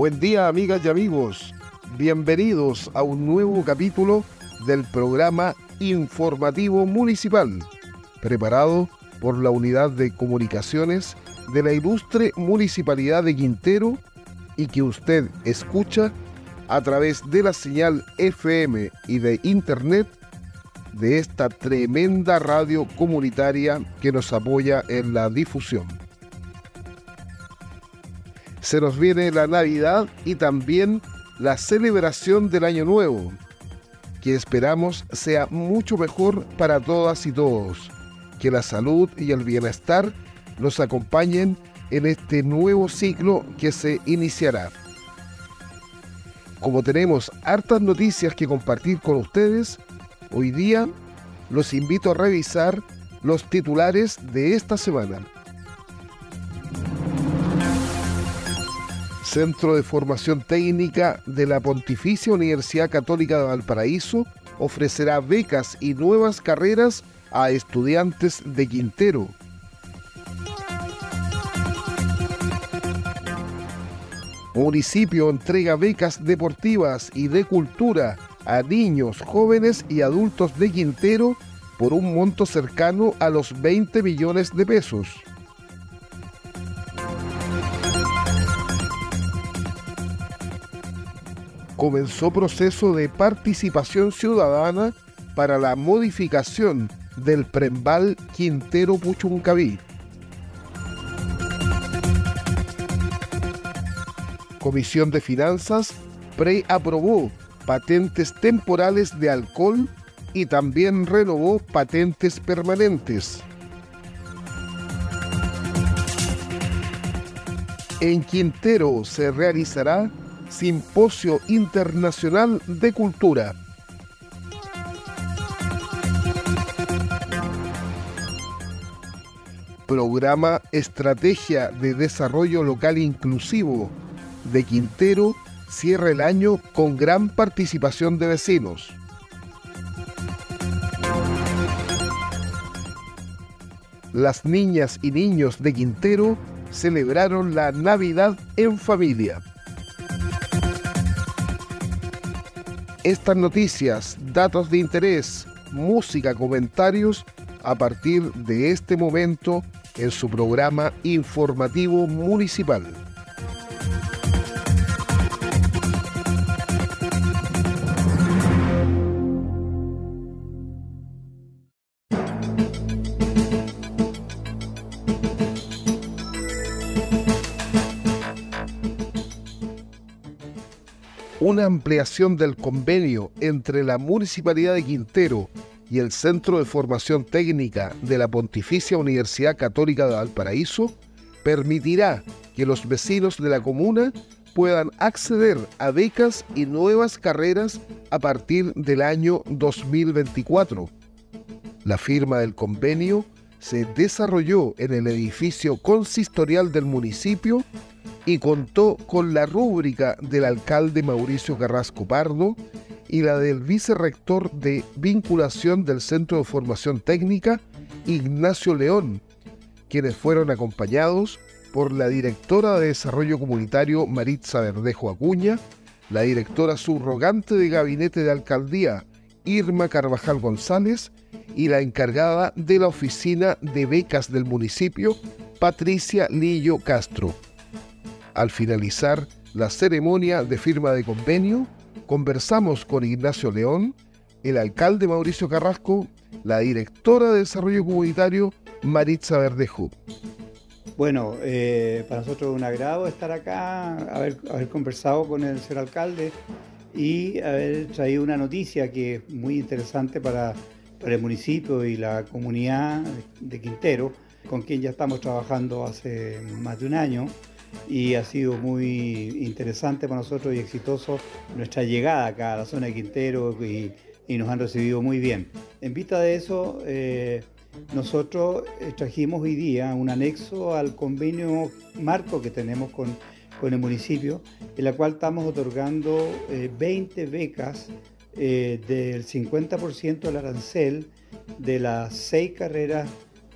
Buen día, amigas y amigos. Bienvenidos a un nuevo capítulo del programa informativo municipal, preparado por la Unidad de Comunicaciones de la ilustre Municipalidad de Quintero y que usted escucha a través de la señal FM y de Internet de esta tremenda radio comunitaria que nos apoya en la difusión. Se nos viene la Navidad y también la celebración del Año Nuevo, que esperamos sea mucho mejor para todas y todos. Que la salud y el bienestar nos acompañen en este nuevo ciclo que se iniciará. Como tenemos hartas noticias que compartir con ustedes, hoy día los invito a revisar los titulares de esta semana. Centro de Formación Técnica de la Pontificia Universidad Católica de Valparaíso ofrecerá becas y nuevas carreras a estudiantes de Quintero. Municipio entrega becas deportivas y de cultura a niños, jóvenes y adultos de Quintero por un monto cercano a los 20 millones de pesos. Comenzó proceso de participación ciudadana para la modificación del prembal Quintero Puchuncaví. Comisión de Finanzas preaprobó patentes temporales de alcohol y también renovó patentes permanentes. En Quintero se realizará Simposio Internacional de Cultura. Programa Estrategia de Desarrollo Local Inclusivo de Quintero cierra el año con gran participación de vecinos. Las niñas y niños de Quintero celebraron la Navidad en familia. Estas noticias, datos de interés, música, comentarios, a partir de este momento en su programa informativo municipal. Una ampliación del convenio entre la Municipalidad de Quintero y el Centro de Formación Técnica de la Pontificia Universidad Católica de Valparaíso permitirá que los vecinos de la comuna puedan acceder a becas y nuevas carreras a partir del año 2024. La firma del convenio se desarrolló en el edificio consistorial del municipio y contó con la rúbrica del alcalde Mauricio Carrasco Pardo y la del vicerrector de vinculación del Centro de Formación Técnica, Ignacio León, quienes fueron acompañados por la directora de Desarrollo Comunitario Maritza Verdejo Acuña, la directora subrogante de Gabinete de Alcaldía Irma Carvajal González y la encargada de la Oficina de Becas del municipio, Patricia Lillo Castro. Al finalizar la ceremonia de firma de convenio, conversamos con Ignacio León, el alcalde Mauricio Carrasco, la directora de Desarrollo Comunitario Maritza Verdejo. Bueno, para nosotros es un agrado estar acá, haber conversado con el señor alcalde y haber traído una noticia que es muy interesante para el municipio y la comunidad de Quintero, con quien ya estamos trabajando hace más de un año. Y ha sido muy interesante para nosotros y exitoso nuestra llegada acá a la zona de Quintero y nos han recibido muy bien. En vista de eso, nosotros trajimos hoy día un anexo al convenio marco que tenemos con el municipio, en la cual estamos otorgando 20 becas del 50% del arancel de las 6 carreras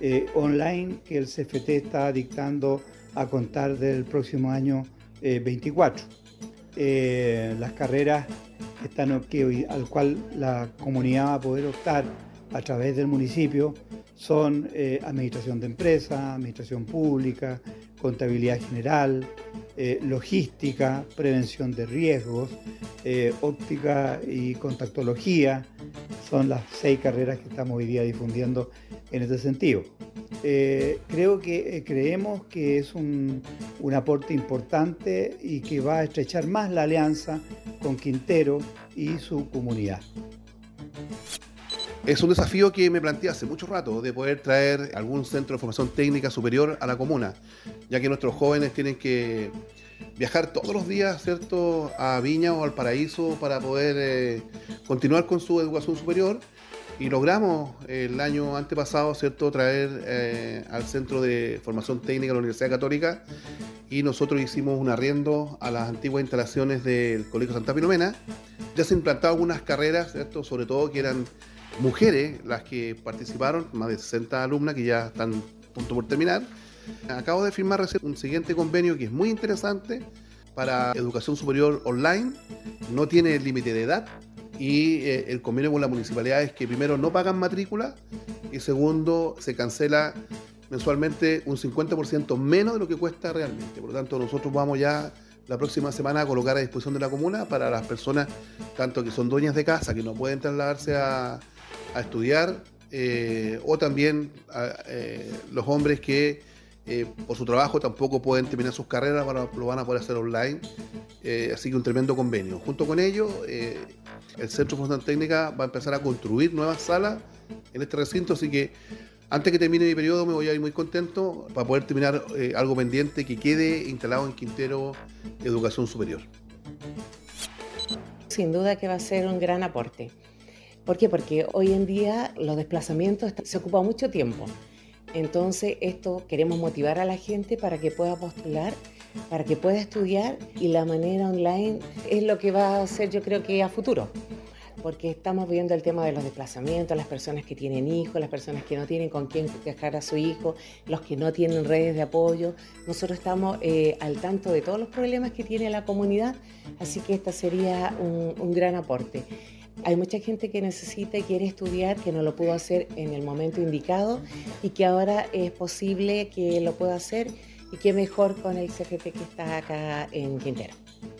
online que el CFT está dictando a contar del próximo año 24. las carreras al cual la comunidad va a poder optar a través del municipio son administración de empresas, administración pública, contabilidad general, logística, prevención de riesgos, óptica y contactología. Son las 6 carreras que estamos hoy día difundiendo en este sentido. Creemos que es un aporte importante y que va a estrechar más la alianza con Quintero y su comunidad. Es un desafío que me planteé hace mucho rato, de poder traer algún centro de formación técnica superior a la comuna, ya que nuestros jóvenes tienen que viajar todos los días, ¿cierto?, a Viña o al Paraíso para poder continuar con su educación superior. Y logramos el año antepasado, ¿cierto?, traer al Centro de Formación Técnica de la Universidad Católica, y nosotros hicimos un arriendo a las antiguas instalaciones del Colegio Santa Filomena. Ya se han implantado algunas carreras, ¿cierto?, sobre todo que eran mujeres las que participaron, más de 60 alumnas que ya están a punto por terminar. Acabo de firmar un siguiente convenio que es muy interesante para educación superior online, no tiene límite de edad, y el convenio con la municipalidad es que primero no pagan matrícula y segundo se cancela mensualmente un 50% menos de lo que cuesta realmente. Por lo tanto, nosotros vamos ya la próxima semana a colocar a disposición de la comuna para las personas tanto que son dueñas de casa, que no pueden trasladarse a estudiar, o también los hombres que por su trabajo tampoco pueden terminar sus carreras, lo van a poder hacer online. Así que un tremendo convenio. Junto con ello, el Centro de Formación Técnica va a empezar a construir nuevas salas en este recinto, así que antes que termine mi periodo me voy a ir muy contento para poder terminar algo pendiente que quede instalado en Quintero Educación Superior. Sin duda que va a ser un gran aporte. ¿Por qué? Porque hoy en día los desplazamientos se ocupan mucho tiempo. Entonces esto queremos motivar a la gente para que pueda postular, para que pueda estudiar, y la manera online es lo que va a ser, yo creo que a futuro, porque estamos viendo el tema de los desplazamientos, las personas que tienen hijos, las personas que no tienen con quién dejar a su hijo, los que no tienen redes de apoyo. Nosotros estamos al tanto de todos los problemas que tiene la comunidad, así que esta sería un gran aporte. Hay mucha gente que necesita y quiere estudiar, que no lo pudo hacer en el momento indicado y que ahora es posible que lo pueda hacer, y qué mejor con el CFT que está acá en Quintero.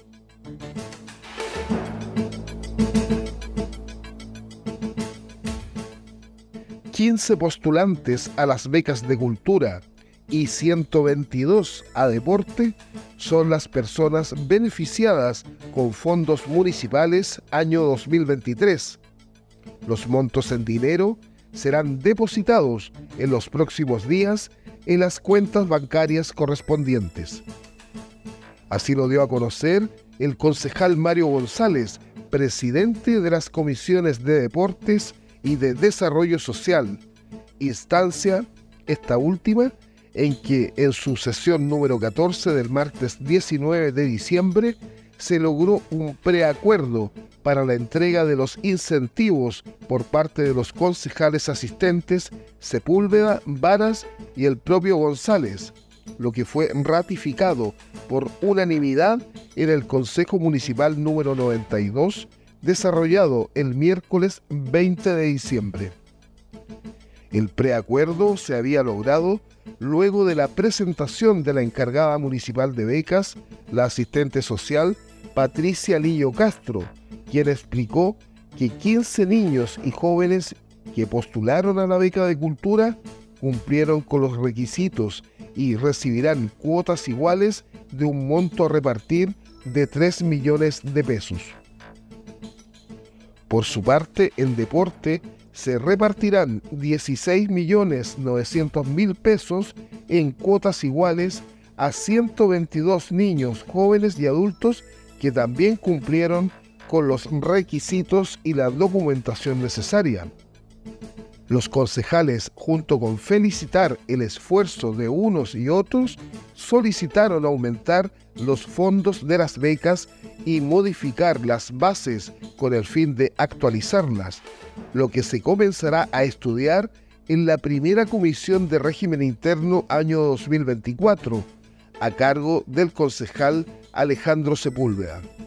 ...15 postulantes a las becas de cultura y 122 a deporte son las personas beneficiadas con fondos municipales año 2023. Los montos en dinero serán depositados en los próximos días en las cuentas bancarias correspondientes. Así lo dio a conocer el concejal Mario González, presidente de las comisiones de Deportes y de Desarrollo Social, instancia, esta última, en que en su sesión número 14 del martes 19 de diciembre se logró un preacuerdo para la entrega de los incentivos por parte de los concejales asistentes Sepúlveda, Varas y el propio González, lo que fue ratificado por unanimidad en el Consejo Municipal número 92, desarrollado el miércoles 20 de diciembre. El preacuerdo se había logrado luego de la presentación de la encargada municipal de becas, la asistente social Patricia Lillo Castro, quien explicó que 15 niños y jóvenes que postularon a la beca de cultura cumplieron con los requisitos y recibirán cuotas iguales de un monto a repartir de 3 millones de pesos. Por su parte, en deporte se repartirán 16.900.000 pesos en cuotas iguales a 122 niños, jóvenes y adultos que también cumplieron con los requisitos y la documentación necesaria. Los concejales, junto con felicitar el esfuerzo de unos y otros, solicitaron aumentar los fondos de las becas y modificar las bases con el fin de actualizarlas, lo que se comenzará a estudiar en la primera comisión de régimen interno año 2024, a cargo del concejal Alejandro Sepúlveda.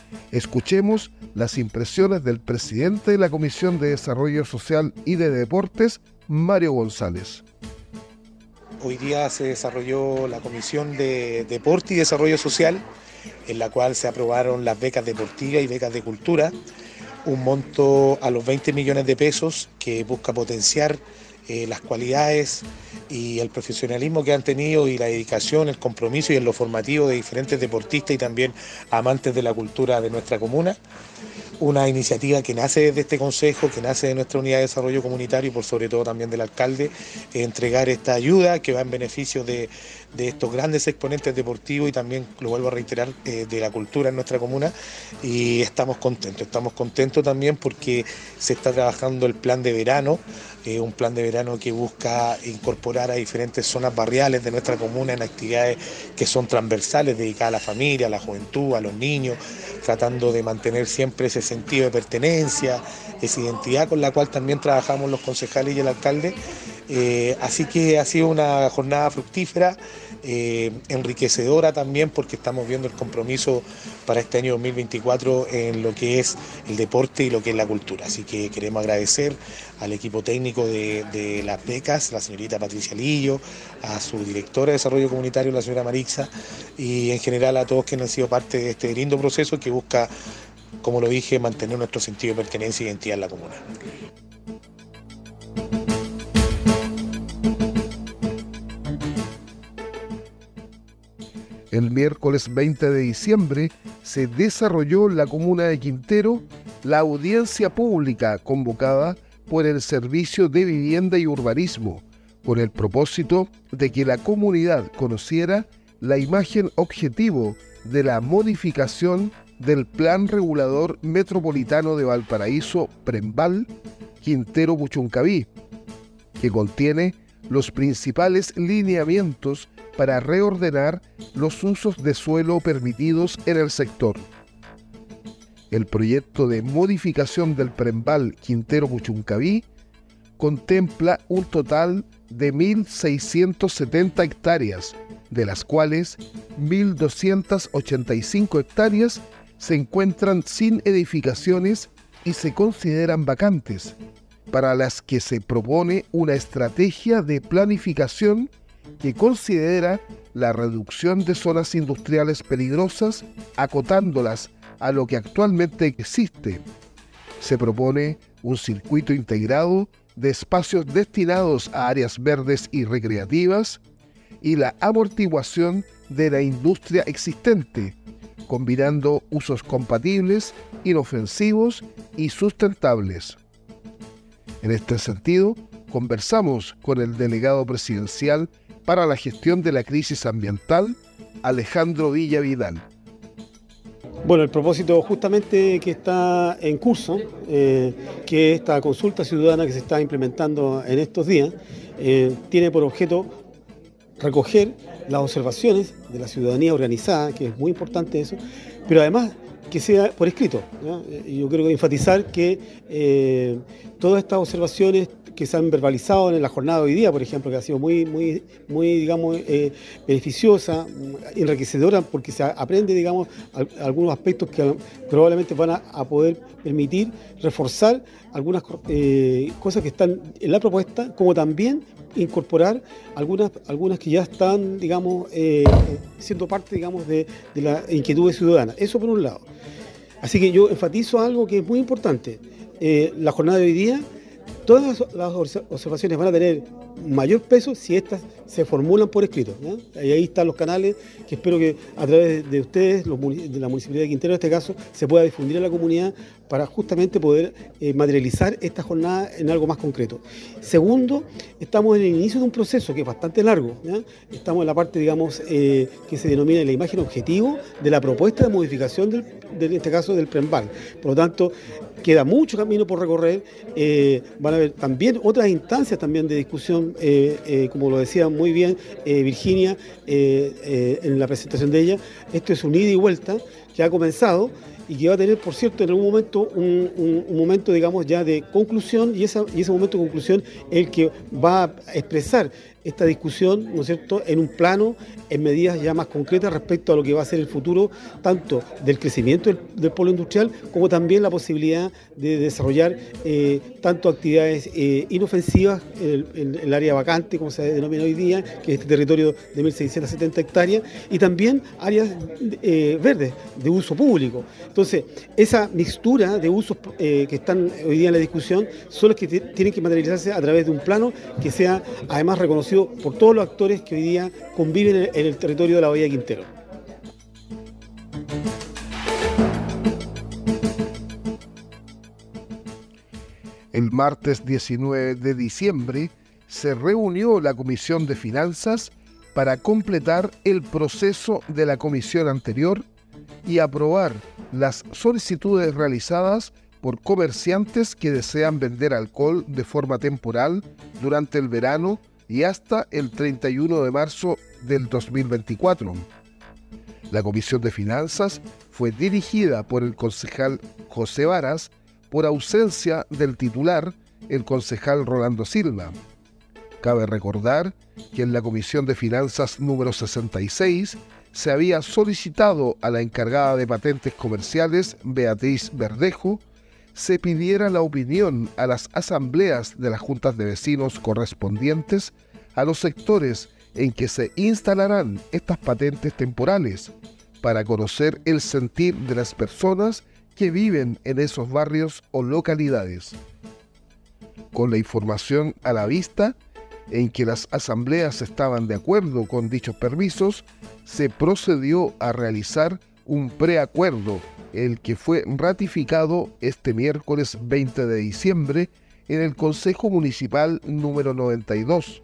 Escuchemos las impresiones del presidente de la Comisión de Desarrollo Social y de Deportes, Mario González. Hoy día se desarrolló la Comisión de Deporte y Desarrollo Social, en la cual se aprobaron las becas deportivas y becas de cultura, un monto a los 20 millones de pesos que busca potenciar las cualidades y el profesionalismo que han tenido y la dedicación, el compromiso y en lo formativo de diferentes deportistas y también amantes de la cultura de nuestra comuna. Una iniciativa que nace desde este consejo, que nace de nuestra unidad de desarrollo comunitario y por sobre todo también del alcalde, entregar esta ayuda que va en beneficio de estos grandes exponentes deportivos y también, lo vuelvo a reiterar, de la cultura en nuestra comuna, y estamos contentos también porque se está trabajando el plan de verano, un plan de verano que busca incorporar a diferentes zonas barriales de nuestra comuna en actividades que son transversales, dedicadas a la familia, a la juventud, a los niños, tratando de mantener siempre ese sentido de pertenencia, esa identidad con la cual también trabajamos los concejales y el alcalde. Así que ha sido una jornada fructífera, enriquecedora también, porque estamos viendo el compromiso para este año 2024 en lo que es el deporte y lo que es la cultura. Así que queremos agradecer al equipo técnico de las becas, la señorita Patricia Lillo, a su directora de Desarrollo Comunitario, la señora Marixa, y en general a todos quienes han sido parte de este lindo proceso que busca, como lo dije, mantener nuestro sentido de pertenencia e identidad en la comuna. El miércoles 20 de diciembre se desarrolló en la comuna de Quintero la audiencia pública convocada por el Servicio de Vivienda y Urbanismo, con el propósito de que la comunidad conociera la imagen objetivo de la modificación del Plan Regulador Metropolitano de Valparaíso Prembal Quintero Puchuncaví, que contiene los principales lineamientos para reordenar los usos de suelo permitidos en el sector. El proyecto de modificación del Prembal Quintero Puchuncaví contempla un total de 1.670 hectáreas, de las cuales 1.285 hectáreas se encuentran sin edificaciones y se consideran vacantes, para las que se propone una estrategia de planificación que considera la reducción de zonas industriales peligrosas, acotándolas a lo que actualmente existe. Se propone un circuito integrado de espacios destinados a áreas verdes y recreativas y la amortiguación de la industria existente, combinando usos compatibles, inofensivos y sustentables. En este sentido, conversamos con el delegado presidencial para la gestión de la crisis ambiental, Alejandro Villavidal. Bueno, el propósito justamente que está en curso, que esta consulta ciudadana que se está implementando en estos días, tiene por objeto recoger las observaciones de la ciudadanía organizada, que es muy importante eso, pero además que sea por escrito, ¿no? Yo creo que enfatizar que todas estas observaciones que se han verbalizado en la jornada de hoy día, por ejemplo, que ha sido muy digamos, beneficiosa, enriquecedora, porque se aprende, digamos, algunos aspectos que probablemente van a poder permitir reforzar algunas cosas que están en la propuesta, como también incorporar algunas que ya están, digamos, siendo parte, digamos, de la inquietud ciudadana. Eso por un lado. Así que yo enfatizo algo que es muy importante. La jornada de hoy día, todas las observaciones van a tener mayor peso si estas se formulan por escrito, ¿no? Y ahí están los canales que espero que a través de ustedes, de la Municipalidad de Quintero en este caso, se pueda difundir a la comunidad para justamente poder materializar esta jornada en algo más concreto. Segundo, estamos en el inicio de un proceso que es bastante largo, ¿ya? Estamos en la parte, digamos, que se denomina la imagen objetivo de la propuesta de modificación en este caso del Prembal. Por lo tanto, queda mucho camino por recorrer. Van a haber también otras instancias también de discusión, como lo decía muy bien Virginia en la presentación de ella. Esto es un ida y vuelta que ha comenzado y que va a tener, por cierto, en algún momento un momento, digamos, ya de conclusión, y ese momento de conclusión es el que va a expresar esta discusión, ¿no es cierto?, en un plano, en medidas ya más concretas respecto a lo que va a ser el futuro, tanto del crecimiento del polo industrial, como también la posibilidad de desarrollar tanto actividades inofensivas en el área vacante, como se denomina hoy día, que es este territorio de 1.670 hectáreas, y también áreas verdes de uso público. Entonces, esa mixtura de usos que están hoy día en la discusión son los que tienen que materializarse a través de un plano que sea además reconocido por todos los actores que hoy día conviven en el territorio de la Bahía de Quintero. El martes 19 de diciembre se reunió la Comisión de Finanzas para completar el proceso de la comisión anterior y aprobar las solicitudes realizadas por comerciantes que desean vender alcohol de forma temporal durante el verano y hasta el 31 de marzo del 2024. La Comisión de Finanzas fue dirigida por el concejal José Varas, por ausencia del titular, el concejal Rolando Silva. Cabe recordar que en la Comisión de Finanzas número 66 se había solicitado a la encargada de patentes comerciales, Beatriz Verdejo, se pidiera la opinión a las asambleas de las juntas de vecinos correspondientes a los sectores en que se instalarán estas patentes temporales, para conocer el sentir de las personas que viven en esos barrios o localidades. Con la información a la vista, en que las asambleas estaban de acuerdo con dichos permisos, se procedió a realizar un preacuerdo, el que fue ratificado este miércoles 20 de diciembre en el Consejo Municipal número 92.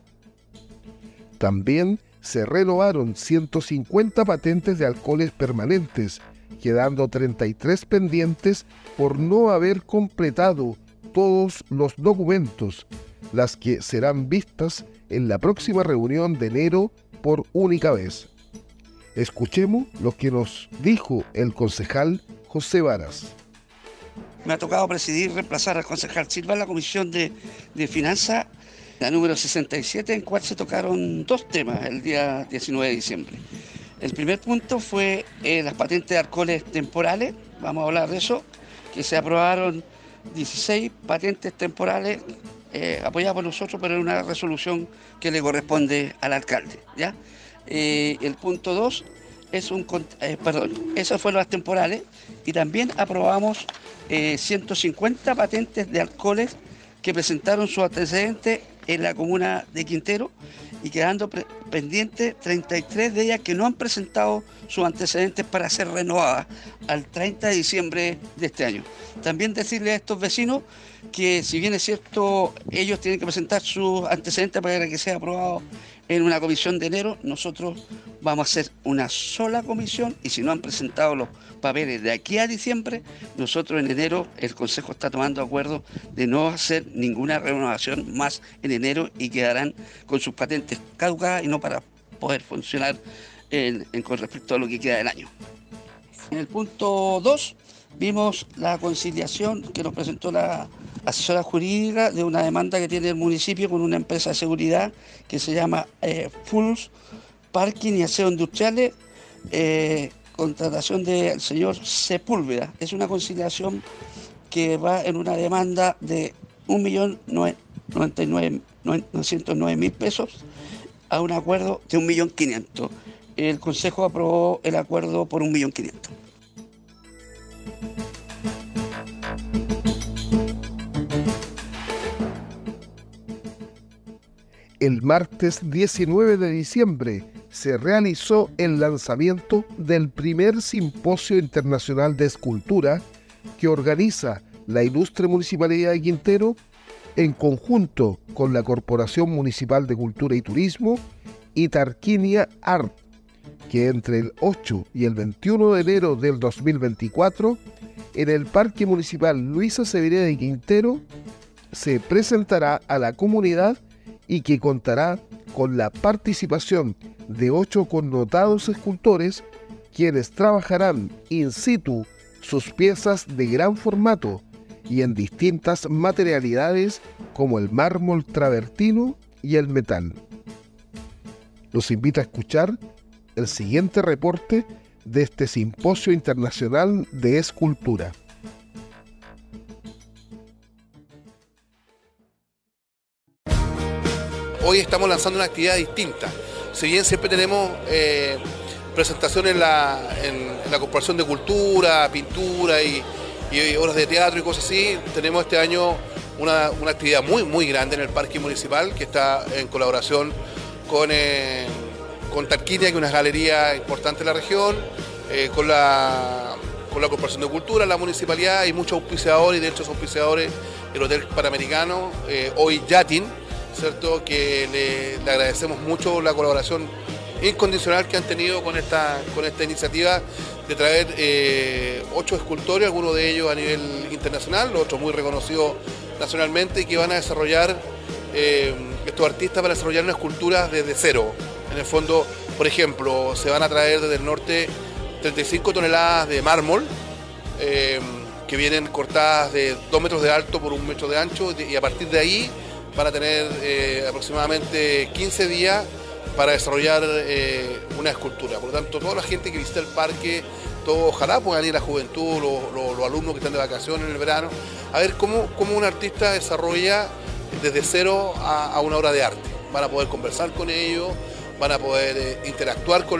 También se renovaron 150 patentes de alcoholes permanentes, quedando 33 pendientes por no haber completado todos los documentos, las que serán vistas en la próxima reunión de enero por única vez. Escuchemos lo que nos dijo el concejal José Varas. Me ha tocado presidir y reemplazar al concejal Silva en la Comisión de Finanzas, la número 67, en cual se tocaron dos temas el día 19 de diciembre. El primer punto fue las patentes de alcoholes temporales, vamos a hablar de eso, que se aprobaron 16 patentes temporales apoyadas por nosotros, pero en una resolución que le corresponde al alcalde, ¿ya? El punto 2 es esas fueron las temporales, y también aprobamos 150 patentes de alcoholes que presentaron sus antecedentes en la comuna de Quintero, y quedando pendientes 33 de ellas que no han presentado sus antecedentes para ser renovadas al 30 de diciembre de este año. También decirle a estos vecinos que, si bien es cierto, ellos tienen que presentar sus antecedentes para que sea aprobado en una comisión de enero, nosotros vamos a hacer una sola comisión, y si no han presentado los papeles de aquí a diciembre, nosotros en enero, el Consejo está tomando acuerdo de no hacer ninguna renovación más en enero, y quedarán con sus patentes caducadas y no para poder funcionar con respecto a lo que queda del año. En el punto 2 vimos la conciliación que nos presentó la asesora jurídica de una demanda que tiene el municipio con una empresa de seguridad que se llama Fulls Parking y Aseo Industriales, contratación del señor Sepúlveda. Es una conciliación que va en una demanda de 1.909.000 pesos a un acuerdo de 1.500.000. El Consejo aprobó el acuerdo por 1.500.000. El martes 19 de diciembre se realizó el lanzamiento del primer Simposio Internacional de Escultura que organiza la Ilustre Municipalidad de Quintero en conjunto con la Corporación Municipal de Cultura y Turismo y Tarquinia Art, que entre el 8 y el 21 de enero del 2024 en el Parque Municipal Luis Acevedo de Quintero se presentará a la comunidad, y que contará con la participación de 8 connotados escultores, quienes trabajarán in situ sus piezas de gran formato y en distintas materialidades como el mármol travertino y el metal. los invita a escuchar el siguiente reporte de este Simposio Internacional de Escultura. Hoy estamos lanzando una actividad distinta. Si bien siempre tenemos presentaciones en la Corporación de Cultura, pintura y obras de teatro y cosas así, tenemos este año una actividad muy grande en el Parque Municipal, que está en colaboración con Tarquinia, que es una galería importante en la región, con la Corporación de Cultura, la Municipalidad y muchos auspiciadores, y de hecho son auspiciadores el Hotel Panamericano, hoy Yatin, ¿cierto? Que le agradecemos mucho la colaboración incondicional que han tenido con esta iniciativa de traer 8 escultores, algunos de ellos a nivel internacional, los otros muy reconocidos nacionalmente, y que van a desarrollar, estos artistas van a desarrollar una escultura desde cero. En el fondo, por ejemplo, se van a traer desde el norte 35 toneladas de mármol, que vienen cortadas de 2 metros de alto por 1 metro de ancho, y a partir de ahí van a tener aproximadamente 15 días para desarrollar una escultura. Por lo tanto, toda la gente que visita el parque, ojalá puedan ir la juventud, los alumnos que están de vacaciones en el verano, a ver cómo un artista desarrolla desde cero a una obra de arte. Van a poder conversar con ellos, van a poder interactuar con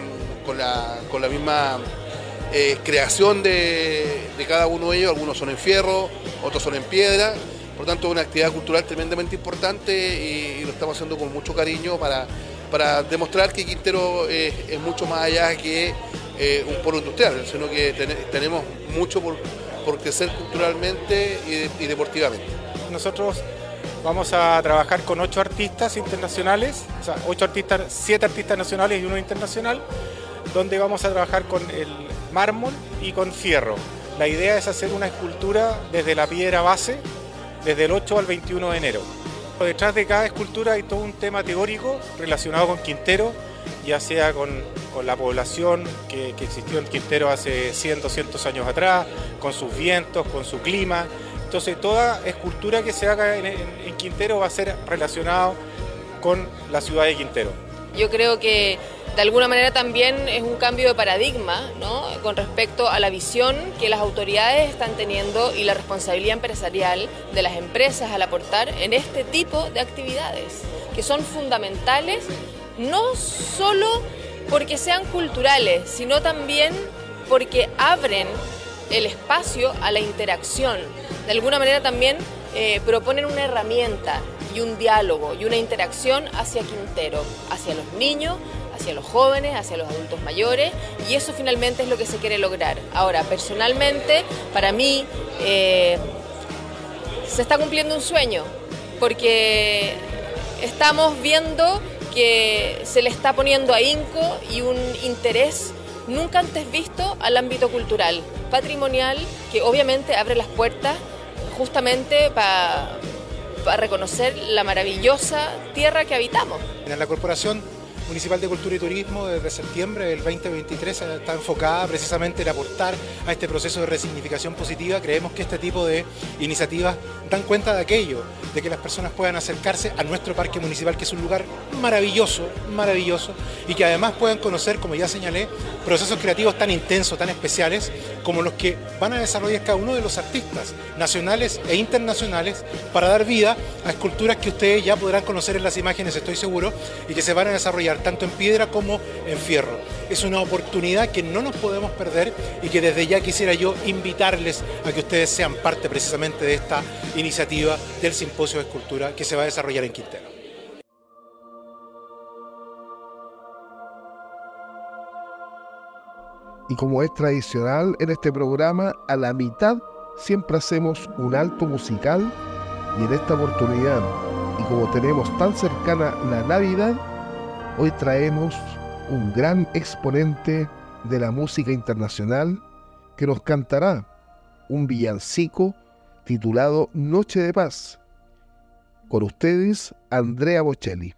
la misma creación de cada uno de ellos. Algunos son en fierro, otros son en piedra. Por lo tanto, es una actividad cultural tremendamente importante y lo estamos haciendo con mucho cariño para demostrar que Quintero es mucho más allá que un polo industrial, sino que tenemos mucho por crecer culturalmente y deportivamente. Nosotros vamos a trabajar con 8 artistas internacionales, o sea, 7 artistas nacionales y 1 internacional, donde vamos a trabajar con el mármol y con fierro. La idea es hacer una escultura desde la piedra base, desde el 8 al 21 de enero. Detrás de cada escultura hay todo un tema teórico relacionado con Quintero, ya sea con la población que existió en Quintero hace 100, 200 años atrás, con sus vientos, con su clima. Entonces toda escultura que se haga en Quintero va a ser relacionado con la ciudad de Quintero. Yo creo que de alguna manera también es un cambio de paradigma, ¿no?, con respecto a la visión que las autoridades están teniendo y la responsabilidad empresarial de las empresas al aportar en este tipo de actividades, que son fundamentales no solo porque sean culturales, sino también porque abren el espacio a la interacción. De alguna manera también proponen una herramienta y un diálogo y una interacción hacia Quintero, hacia los niños, hacia los jóvenes, hacia los adultos mayores, y eso finalmente es lo que se quiere lograr. Ahora, personalmente, para mí, se está cumpliendo un sueño, porque estamos viendo que se le está poniendo ahínco y un interés nunca antes visto al ámbito cultural, patrimonial, que obviamente abre las puertas justamente para reconocer la maravillosa tierra que habitamos. En la Corporación Municipal de Cultura y Turismo, desde septiembre del 2023, está enfocada precisamente en aportar a este proceso de resignificación positiva. Creemos que este tipo de iniciativas dan cuenta de aquello, de que las personas puedan acercarse a nuestro parque municipal, que es un lugar maravilloso, y que además puedan conocer, como ya señalé, procesos creativos tan intensos, tan especiales, como los que van a desarrollar cada uno de los artistas nacionales e internacionales, para dar vida a esculturas que ustedes ya podrán conocer en las imágenes, estoy seguro, y que se van a desarrollar tanto en piedra como en fierro. Es una oportunidad que no nos podemos perder y que desde ya quisiera yo invitarles a que ustedes sean parte precisamente de esta iniciativa del Simposio de Escultura que se va a desarrollar en Quintero. Y como es tradicional en este programa, a la mitad siempre hacemos un alto musical, y en esta oportunidad, y como tenemos tan cercana la Navidad, hoy traemos un gran exponente de la música internacional que nos cantará un villancico titulado Noche de Paz. Con ustedes, Andrea Bocelli.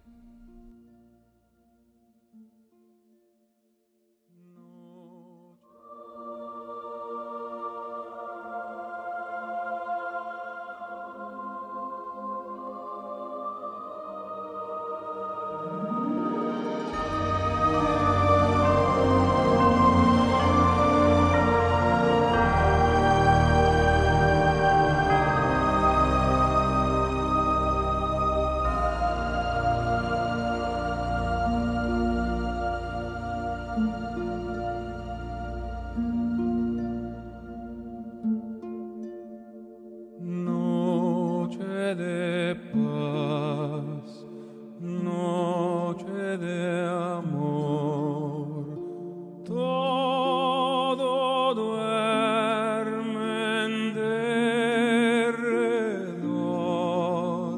de paz, noche de amor, todo duerme en derredor,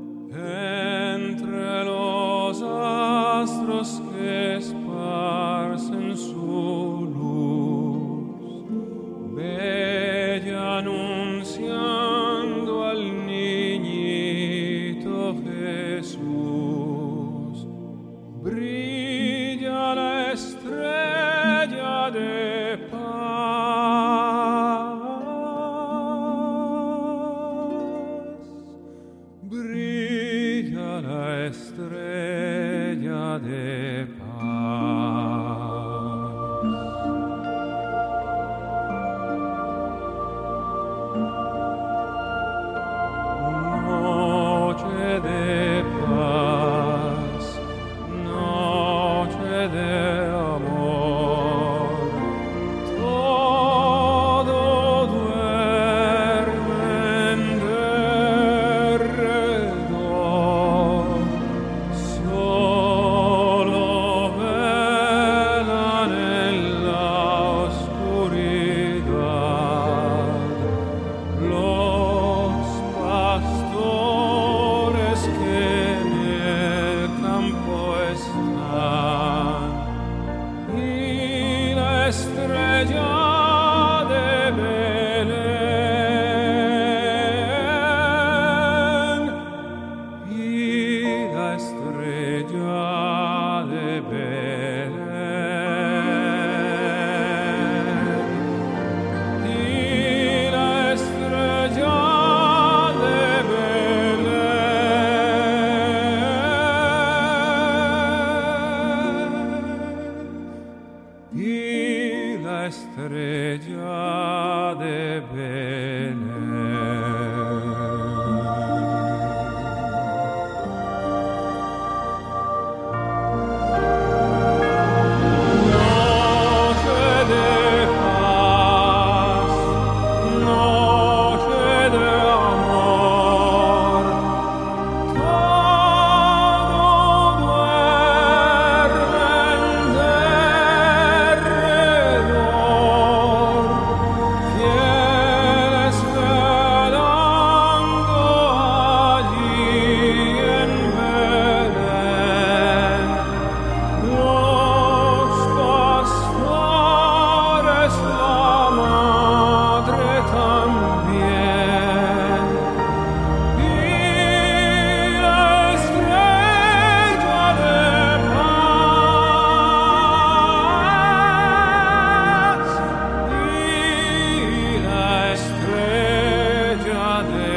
entre los astros que esparcen su luz, bella anunciando al niñito Jesús. Brilla la estrella de paz. Brilla la estrella de paz. Noche de paz, noche de amor, todo duerme en derredor, solo velan en la oscuridad los pastores que en el campo están, y la estrella de Belén, y la estrella de Belén, y la estrella de Belén, y la estrella de Belén. Noche de paz, noche de amor, todo duerme en derredor, fieles velando allí en Belén. Los pastores, la madre también, y la estrella de paz, y la estrella de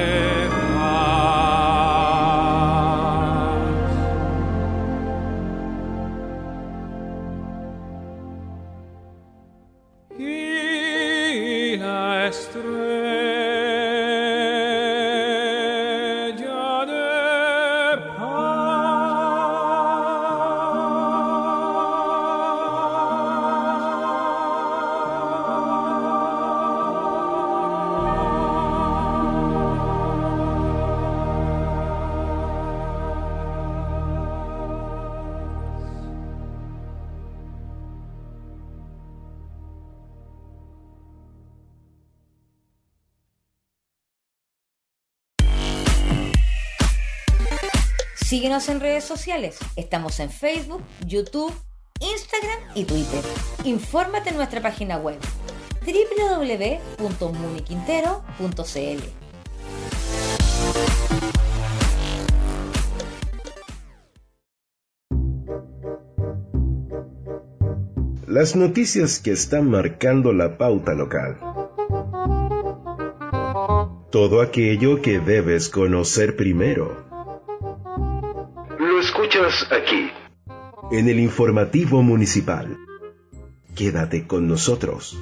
paz, y la estrella de Síguenos en redes sociales. Estamos en Facebook, YouTube, Instagram y Twitter. Infórmate en nuestra página web www.muniquintero.cl. Las noticias que están marcando la pauta local. Todo aquello que debes conocer primero. Lo escuchas aquí, en el informativo municipal. Quédate con nosotros.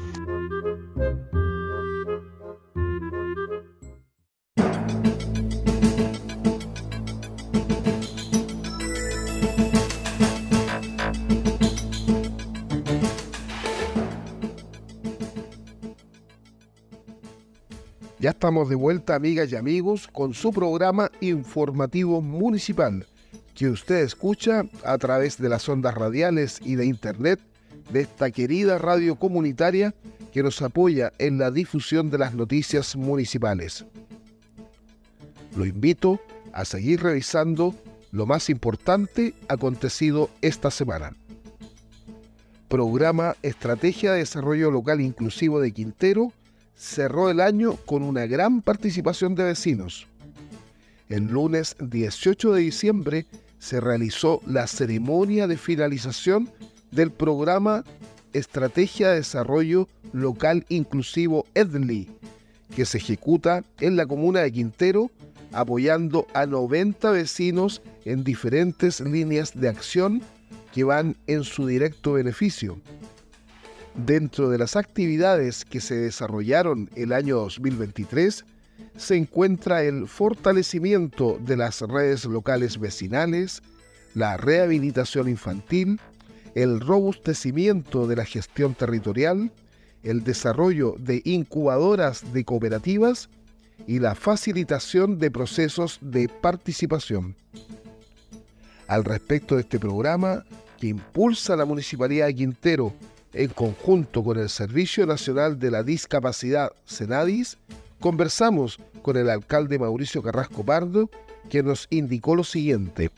Ya estamos de vuelta, amigas y amigos, con su programa informativo municipal, que usted escucha a través de las ondas radiales y de internet de esta querida radio comunitaria que nos apoya en la difusión de las noticias municipales. Lo invito a seguir revisando lo más importante acontecido esta semana. Programa Estrategia de Desarrollo Local Inclusivo de Quintero cerró el año con una gran participación de vecinos. El lunes 18 de diciembre se realizó la ceremonia de finalización del programa Estrategia de Desarrollo Local Inclusivo EDLI, que se ejecuta en la comuna de Quintero, apoyando a 90 vecinos en diferentes líneas de acción que van en su directo beneficio. Dentro de las actividades que se desarrollaron el año 2023, se encuentra el fortalecimiento de las redes locales vecinales, la rehabilitación infantil, el robustecimiento de la gestión territorial, el desarrollo de incubadoras de cooperativas y la facilitación de procesos de participación. Al respecto de este programa, que impulsa la Municipalidad de Quintero en conjunto con el Servicio Nacional de la Discapacidad, SENADIS, conversamos con el alcalde Mauricio Carrasco Pardo, que nos indicó lo siguiente.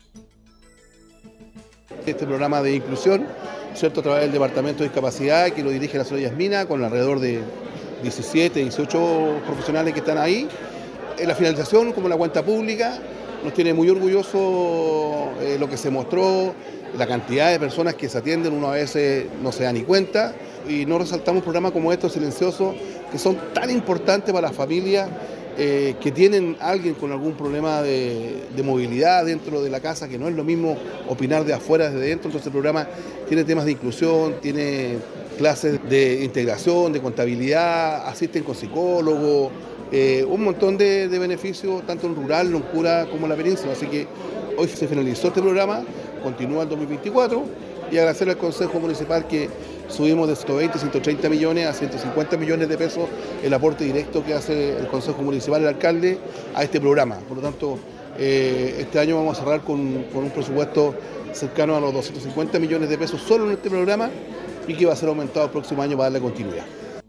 Este programa de inclusión, ¿cierto?, a través del Departamento de Discapacidad, que lo dirige la señora Yasmina, con alrededor de 17, 18 profesionales que están ahí. En la finalización, como la cuenta pública, nos tiene muy orgulloso lo que se mostró, la cantidad de personas que se atienden, uno a veces no se da ni cuenta, y no resaltamos programas como estos silenciosos, que son tan importantes para las familias que tienen a alguien con algún problema de movilidad dentro de la casa, que no es lo mismo opinar de afuera desde dentro. Entonces el programa tiene temas de inclusión, tiene clases de integración, de contabilidad, asisten con psicólogos, un montón de beneficios, tanto en rural, loncura como en la península. Así que hoy se finalizó este programa, continúa el 2024, y agradecerle al Consejo Municipal que subimos de 120, 130 millones a 150 millones de pesos el aporte directo que hace el Consejo Municipal, el alcalde, a este programa. Por lo tanto, este año vamos a cerrar con un presupuesto cercano a los 250 millones de pesos solo en este programa, y que va a ser aumentado el próximo año para darle continuidad.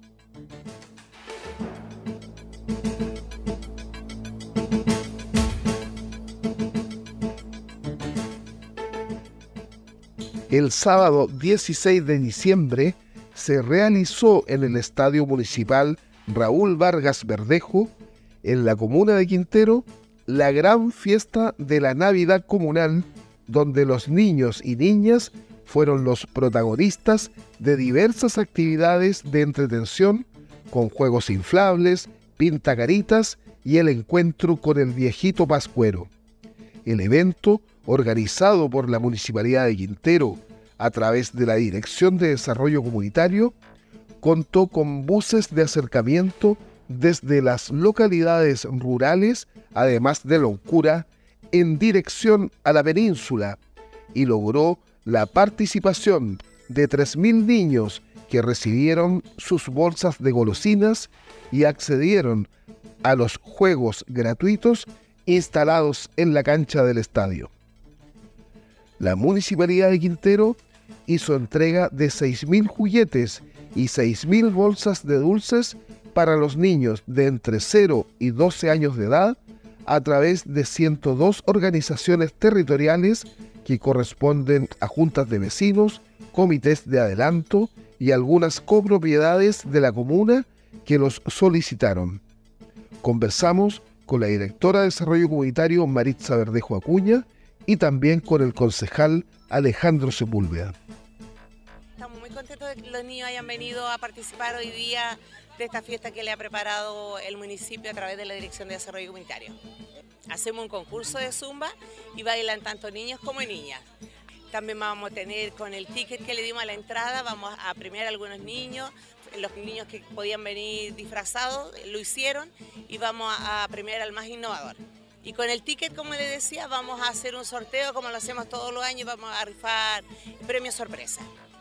El sábado 16 de diciembre se realizó en el Estadio Municipal Raúl Vargas Verdejo, en la comuna de Quintero, la gran fiesta de la Navidad comunal, donde los niños y niñas fueron los protagonistas de diversas actividades de entretención, con juegos inflables, pintacaritas y el encuentro con el viejito pascuero. El evento, organizado por la Municipalidad de Quintero a través de la Dirección de Desarrollo Comunitario, contó con buses de acercamiento desde las localidades rurales, además de Loncura, en dirección a la península, y logró la participación de 3.000 niños que recibieron sus bolsas de golosinas y accedieron a los juegos gratuitos instalados en la cancha del estadio. La Municipalidad de Quintero hizo entrega de 6.000 juguetes y 6.000 bolsas de dulces para los niños de entre 0 y 12 años de edad a través de 102 organizaciones territoriales que corresponden a juntas de vecinos, comités de adelanto y algunas copropiedades de la comuna que los solicitaron. Conversamos con la directora de Desarrollo Comunitario Maritza Verdejo Acuña y también con el concejal Alejandro Sepúlveda. Estamos muy contentos de que los niños hayan venido a participar hoy día de esta fiesta que le ha preparado el municipio a través de la Dirección de Desarrollo Comunitario. Hacemos un concurso de zumba y bailan tanto niños como niñas. También vamos a tener, con el ticket que le dimos a la entrada, vamos a premiar a algunos niños. Los niños que podían venir disfrazados lo hicieron, y vamos a premiar al más innovador. Y con el ticket, como les decía, vamos a hacer un sorteo como lo hacemos todos los años, vamos a rifar premios sorpresa.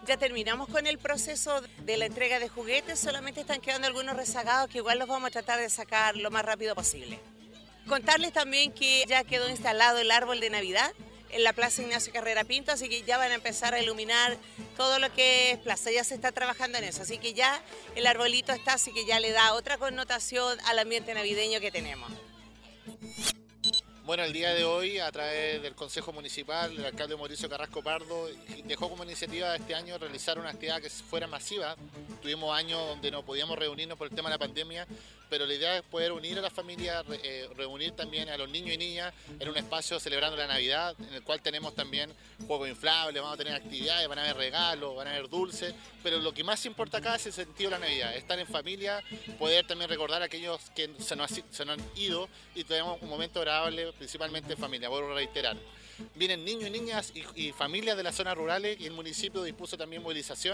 Ya terminamos con el proceso de la entrega de juguetes, solamente están quedando algunos rezagados que igual los vamos a tratar de sacar lo más rápido posible. Contarles también que ya quedó instalado el árbol de Navidad en la Plaza Ignacio Carrera Pinto, así que ya van a empezar a iluminar todo lo que es plaza, ya se está trabajando en eso, así que ya el arbolito está, así que ya le da otra connotación al ambiente navideño que tenemos. Bueno, el día de hoy, a través del Consejo Municipal, el alcalde Mauricio Carrasco Pardo dejó como iniciativa este año realizar una actividad que fuera masiva. Tuvimos años donde no podíamos reunirnos por el tema de la pandemia, pero la idea es poder unir a la familia, reunir también a los niños y niñas en un espacio celebrando la Navidad, en el cual tenemos también juegos inflables, vamos a tener actividades, van a haber regalos, van a haber dulces, pero lo que más importa acá es el sentido de la Navidad, estar en familia, poder también recordar a aquellos que se nos han ido y tenemos un momento agradable, principalmente en familia, vuelvo a reiterar. Vienen niños y niñas y familias de las zonas rurales y el municipio dispuso también movilización.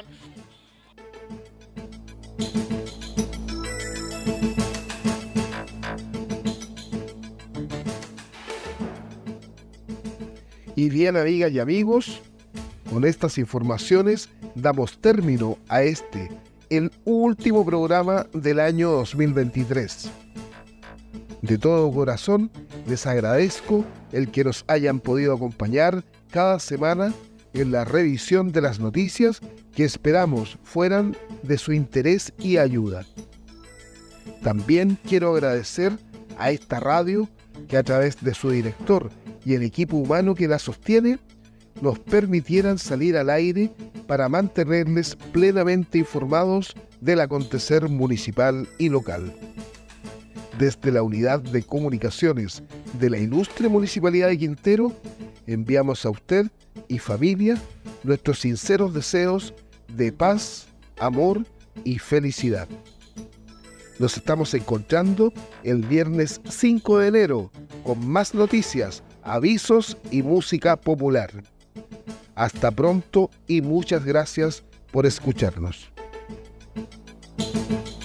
Y bien, amigas y amigos, con estas informaciones damos término a el último programa del año 2023. De todo corazón, les agradezco el que nos hayan podido acompañar cada semana en la revisión de las noticias que esperamos fueran de su interés y ayuda. También quiero agradecer a esta radio que a través de su director y el equipo humano que la sostiene, nos permitieran salir al aire para mantenerles plenamente informados del acontecer municipal y local. Desde la Unidad de Comunicaciones de la Ilustre Municipalidad de Quintero, enviamos a usted y familia nuestros sinceros deseos de paz, amor y felicidad. Nos estamos encontrando el viernes 5 de enero con más noticias, avisos y música popular. Hasta pronto y muchas gracias por escucharnos.